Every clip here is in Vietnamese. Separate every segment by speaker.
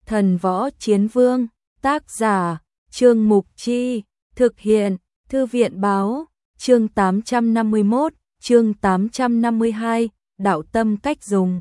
Speaker 1: Thần Võ Chiến Vương, tác giả, Trương Mục Chi, thực hiện, Thư viện báo, chương 851, chương 852, đạo tâm cách dùng.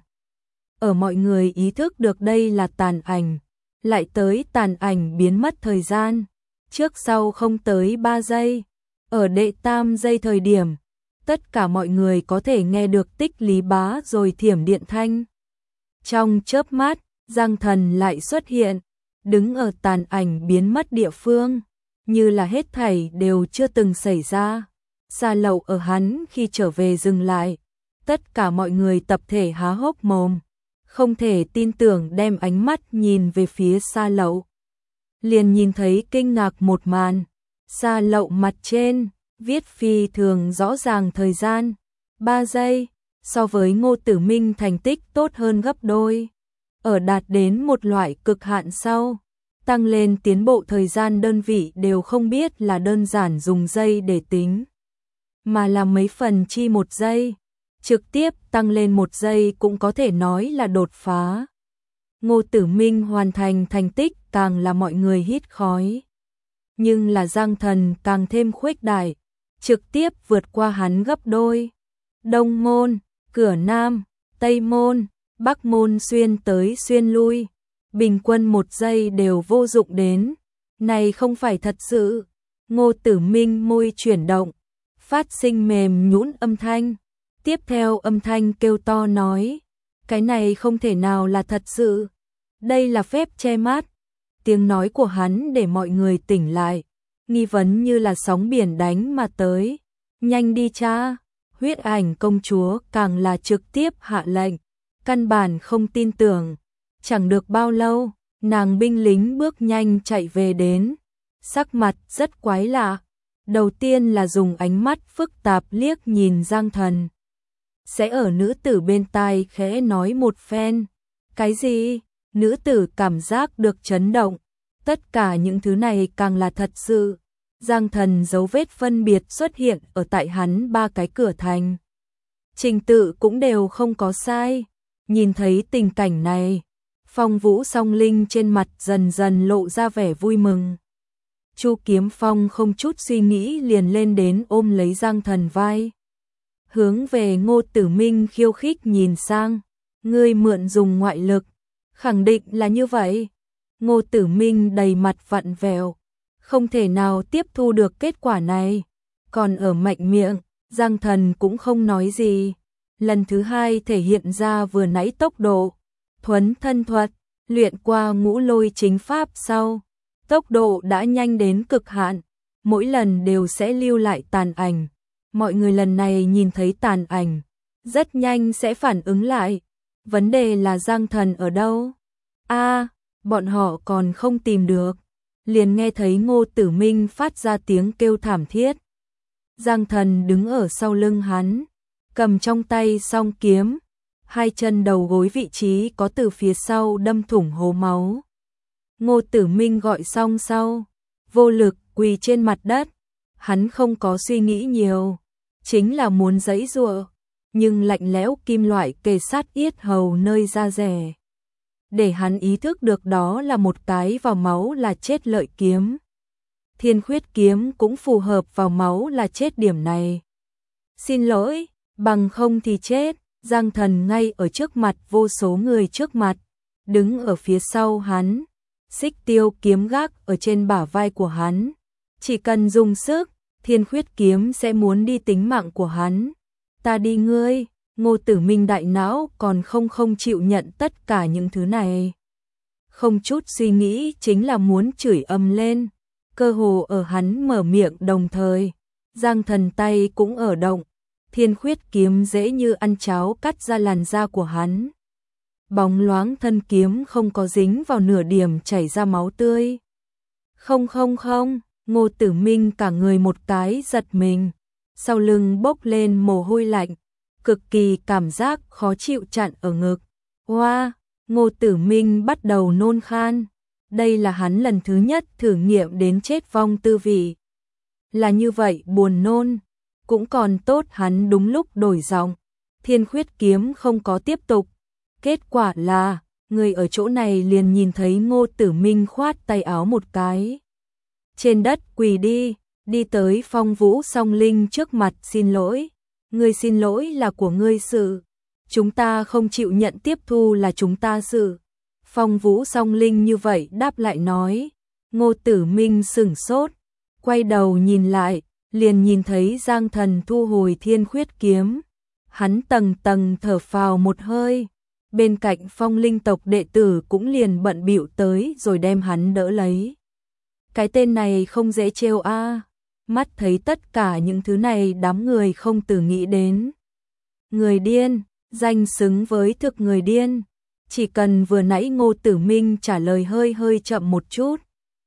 Speaker 1: Ở mọi người ý thức được đây là tàn ảnh, lại tới tàn ảnh biến mất thời gian, trước sau không tới 3 giây, ở đệ tam giây thời điểm, tất cả mọi người có thể nghe được tích lý bá rồi thiểm điện thanh. Trong chớp mắt, Giang Thần lại xuất hiện, đứng ở tàn ảnh biến mất địa phương, như là hết thảy đều chưa từng xảy ra. Xa Lậu ở hắn khi trở về dừng lại, tất cả mọi người tập thể há hốc mồm, không thể tin tưởng đem ánh mắt nhìn về phía Xa Lậu. Liền nhìn thấy kinh ngạc một màn, Xa Lậu mặt trên, viết phi thường rõ ràng thời gian, 3 giây, so với Ngô Tử Minh thành tích tốt hơn gấp đôi. Ở đạt đến một loại cực hạn sau, tăng lên tiến bộ thời gian đơn vị đều không biết là đơn giản dùng giây để tính, mà là mấy phần chi một giây, trực tiếp tăng lên một giây cũng có thể nói là đột phá. Ngô Tử Minh hoàn thành thành tích càng là mọi người hít khói. Nhưng là Giang Thần càng thêm khuếch đại, trực tiếp vượt qua hắn gấp đôi. Đông môn, cửa Nam, Tây môn, Bắc môn xuyên tới xuyên lui, bình quân 1 giây đều vô dụng đến. Này không phải thật sự. Ngô Tử Minh môi chuyển động, phát sinh mềm nhũn âm thanh. Tiếp theo âm thanh kêu to nói, cái này không thể nào là thật sự. Đây là phép che mắt. Tiếng nói của hắn để mọi người tỉnh lại, nghi vấn như là sóng biển đánh mà tới. Nhanh đi cha. Huyết Ảnh công chúa càng là trực tiếp hạ lệnh, căn bản không tin tưởng. Chẳng được bao lâu, nàng binh lính bước nhanh chạy về đến, sắc mặt rất quái lạ. Đầu tiên là dùng ánh mắt phức tạp liếc nhìn Giang Thần, sẽ ở nữ tử bên tai khẽ nói một phen. Cái gì? Nữ tử cảm giác được chấn động. Tất cả những thứ này càng là thật sự. Giang Thần dấu vết phân biệt xuất hiện ở tại hắn 3 cái cửa thành. Trình tự cũng đều không có sai. Nhìn thấy tình cảnh này, Phong Vũ Song Linh trên mặt dần dần lộ ra vẻ vui mừng. Chu Kiếm Phong không chút suy nghĩ liền lên đến ôm lấy Giang Thần vai, hướng về Ngô Tử Minh khiêu khích nhìn sang. Ngươi mượn dùng ngoại lực, khẳng định là như vậy. Ngô Tử Minh đầy mặt vặn vẹo, không thể nào tiếp thu được kết quả này. Còn ở mạnh miệng, Giang Thần cũng không nói gì. Lần thứ hai thể hiện ra vừa nãy tốc độ, thuấn thân thuật, luyện qua Ngũ Lôi chính pháp sau, tốc độ đã nhanh đến cực hạn, mỗi lần đều sẽ lưu lại tàn ảnh. Mọi người lần này nhìn thấy tàn ảnh, rất nhanh sẽ phản ứng lại. Vấn đề là Giang Thần ở đâu? Bọn họ còn không tìm được. Liền nghe thấy Ngô Tử Minh phát ra tiếng kêu thảm thiết. Giang Thần đứng ở sau lưng hắn, cầm trong tay song kiếm, hai chân đầu gối vị trí có từ phía sau đâm thủng hố máu. Ngô Tử Minh gọi xong sau, vô lực quỳ trên mặt đất. Hắn không có suy nghĩ nhiều, chính là muốn giãy giụa, nhưng lạnh lẽo kim loại kề sát yết hầu nơi da rẻ, để hắn ý thức được đó là một cái vào máu là chết lợi kiếm. Thiên Khuyết kiếm cũng phù hợp vào máu là chết điểm này. Xin lỗi, bằng không thì chết. Giang Thần ngay ở trước mặt vô số người trước mặt, đứng ở phía sau hắn, xích tiêu kiếm gác ở trên bả vai của hắn. Chỉ cần dùng sức, Thiên Khuyết kiếm sẽ muốn đi tính mạng của hắn. Ta đi ngươi. Ngô Tử Minh đại não còn không chịu nhận tất cả những thứ này. Không chút suy nghĩ chính là muốn chửi ầm lên. Cơ hồ ở hắn mở miệng đồng thời, Giang Thần tay cũng ở động. Thiên Khuyết kiếm dễ như ăn cháo cắt ra làn da của hắn. Bóng loáng thân kiếm không có dính vào nửa điểm chảy ra máu tươi. Không, Ngô Tử Minh cả người một cái giật mình, sau lưng bốc lên mồ hôi lạnh, cực kỳ cảm giác khó chịu chặn ở ngực. Ngô Tử Minh bắt đầu nôn khan. Đây là hắn lần thứ nhất thử nghiệm đến chết vong tư vị. Là như vậy buồn nôn, cũng còn tốt hắn đúng lúc đổi giọng. Thiên Khuyết kiếm không có tiếp tục. Kết quả là, người ở chỗ này liền nhìn thấy Ngô Tử Minh khoát tay áo một cái. Trên đất quỳ đi, đi tới Phong Vũ Song Linh trước mặt xin lỗi. Ngươi xin lỗi là của ngươi sự. Chúng ta không chịu nhận tiếp thu là chúng ta sự. Phong Vũ Song Linh như vậy đáp lại nói. Ngô Tử Minh sửng sốt, quay đầu nhìn lại, liền nhìn thấy Giang Thần thu hồi Thiên Khuyết kiếm. Hắn tầng tầng thở phào một hơi. Bên cạnh Phong Linh tộc đệ tử cũng liền bận bịu tới rồi đem hắn đỡ lấy. Cái tên này không dễ trêu a. Mắt thấy tất cả những thứ này đám người không từ nghĩ đến. Người điên, danh xứng với thực người điên. Chỉ cần vừa nãy Ngô Tử Minh trả lời hơi chậm một chút,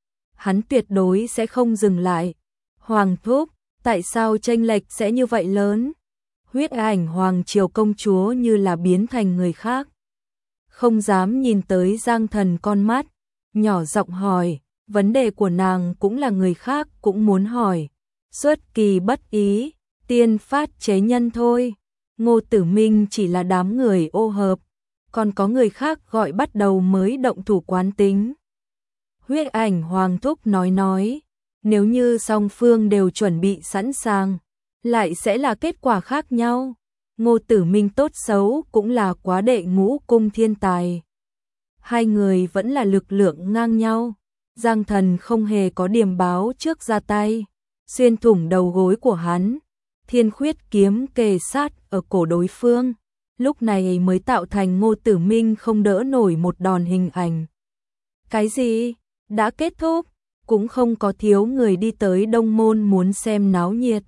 Speaker 1: hắn tuyệt đối sẽ không dừng lại. Hoàng thúc, tại sao chênh lệch sẽ như vậy lớn? Huyết ảnh Hoàng Triều công chúa như là biến thành người khác. Không dám nhìn tới Giang Thần con mắt, nhỏ giọng hỏi, vấn đề của nàng cũng là người khác cũng muốn hỏi. Xuất kỳ bất ý, tiên phát chế nhân thôi. Ngô Tử Minh chỉ là đám người ô hợp, còn có người khác gọi bắt đầu mới động thủ quán tính. Huyết ảnh Hoàng thúc nói, nếu như song phương đều chuẩn bị sẵn sàng, lại sẽ là kết quả khác nhau. Ngô Tử Minh tốt xấu cũng là quá đệ ngũ cung thiên tài. Hai người vẫn là lực lượng ngang nhau. Giang Thần không hề có điểm báo trước ra tay, xuyên thủng đầu gối của hắn. Thiên Khuyết kiếm kề sát ở cổ đối phương, lúc này mới tạo thành Ngô Tử Minh không đỡ nổi một đòn hình ảnh. Cái gì? Đã kết thúc? Cũng không có thiếu người đi tới Đông Môn muốn xem náo nhiệt.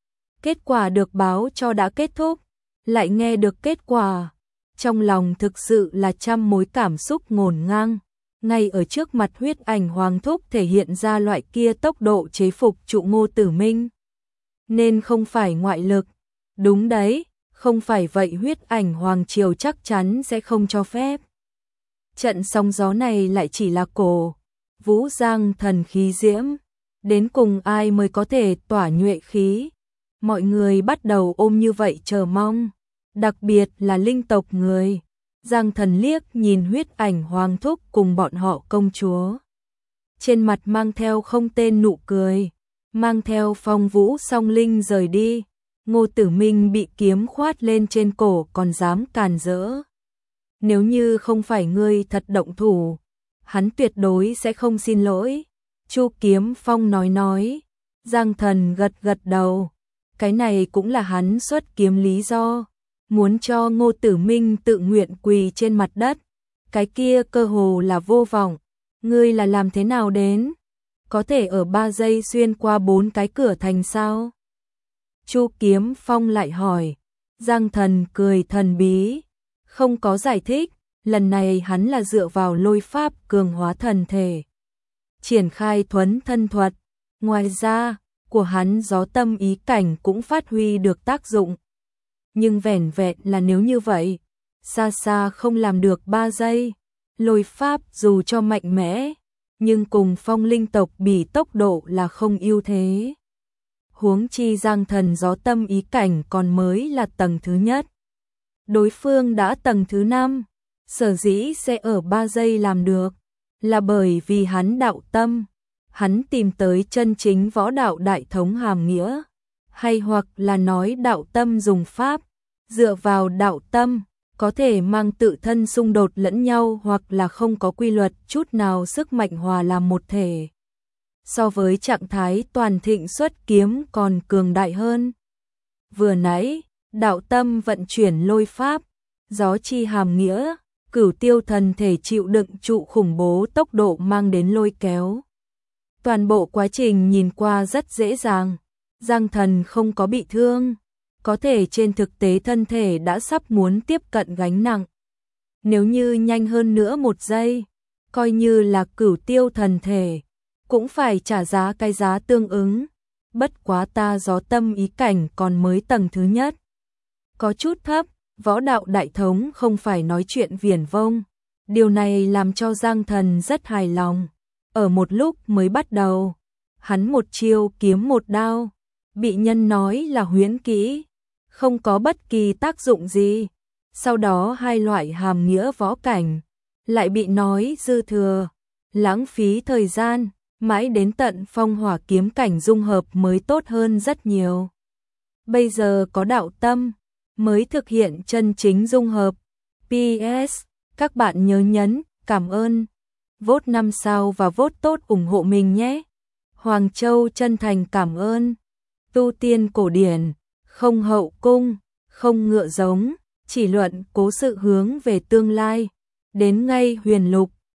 Speaker 1: Kết quả được báo cho đã kết thúc, lại nghe được kết quả. Trong lòng thực sự là trăm mối cảm xúc ngổn ngang. Ngay ở trước mặt huyết ảnh Hoàng thúc thể hiện ra loại kia tốc độ chế phục trụ Ngô Tử Minh. Nên không phải ngoại lực. Đúng đấy, không phải vậy huyết ảnh Hoàng Triều chắc chắn sẽ không cho phép. Trận sóng gió này lại chỉ là cổ vũ Giang Thần khí diễm. Đến cùng ai mới có thể tỏa nhuệ khí. Mọi người bắt đầu ôm như vậy chờ mong. Đặc biệt là linh tộc người. Giang Thần liếc nhìn huyết ảnh Hoàng thúc cùng bọn họ công chúa. Trên mặt mang theo không tên nụ cười. Mang theo Phong Vũ Song Linh rời đi. Ngô Tử Minh bị kiếm khoát lên trên cổ còn dám càn rỡ. Nếu như không phải ngươi thật động thủ, hắn tuyệt đối sẽ không xin lỗi. Chu Kiếm Phong nói. Giang Thần gật đầu. Cái này cũng là hắn xuất kiếm lý do. Muốn cho Ngô Tử Minh tự nguyện quỳ trên mặt đất. Cái kia cơ hồ là vô vọng. Ngươi là làm thế nào đến? Có thể ở 3 giây xuyên qua 4 cái cửa thành sao? Chu Kiếm Phong lại hỏi. Giang Thần cười thần bí, không có giải thích. Lần này hắn là dựa vào lôi pháp cường hóa thần thể, triển khai thuấn thân thuật. Ngoài ra, của hắn gió tâm ý cảnh cũng phát huy được tác dụng. Nhưng vẻn vẹn là nếu như vậy, xa xa không làm được 3 giây. Lôi pháp dù cho mạnh mẽ, nhưng cùng Phong Linh tộc bỉ tốc độ là không ưu thế. Huống chi Giang Thần gió tâm ý cảnh còn mới là tầng thứ nhất. Đối phương đã tầng thứ 5, sở dĩ sẽ ở 3 giây làm được, là bởi vì hắn đạo tâm. Hắn tìm tới chân chính võ đạo đại thống hàm nghĩa, hay hoặc là nói đạo tâm dùng pháp, dựa vào đạo tâm, có thể mang tự thân xung đột lẫn nhau hoặc là không có quy luật chút nào sức mạnh hòa làm một thể. So với trạng thái toàn thịnh xuất kiếm còn cường đại hơn. Vừa nãy, đạo tâm vận chuyển lôi pháp, gió chi hàm nghĩa, Cửu Tiêu thần thể chịu đựng trụ khủng bố tốc độ mang đến lôi kéo. Toàn bộ quá trình nhìn qua rất dễ dàng, Giang Thần không có bị thương, có thể trên thực tế thân thể đã sắp muốn tiếp cận gánh nặng. Nếu như nhanh hơn nữa 1 giây, coi như là Cửu Tiêu thần thể, cũng phải trả giá cái giá tương ứng. Bất quá ta gió tâm ý cảnh còn mới tầng thứ nhất, có chút thấp. Võ đạo đại thống không phải nói chuyện viển vông. Điều này làm cho Giang Thần rất hài lòng. Ở một lúc mới bắt đầu, hắn một chiêu kiếm một đao, bị nhân nói là huyễn kỹ, không có bất kỳ tác dụng gì. Sau đó 2 loại hàm nghĩa võ cảnh, lại bị nói dư thừa, lãng phí thời gian, mãi đến tận phong hỏa kiếm cảnh dung hợp mới tốt hơn rất nhiều. Bây giờ có đạo tâm, mới thực hiện chân chính dung hợp. PS, các bạn nhớ nhấn, cảm ơn, vote 5 sao và vote tốt ủng hộ mình nhé. Hoàng Châu chân thành cảm ơn. Tu tiên cổ điển, không hậu cung, không ngựa giống, chỉ luận cố sự hướng về tương lai. Đến ngay huyền lục,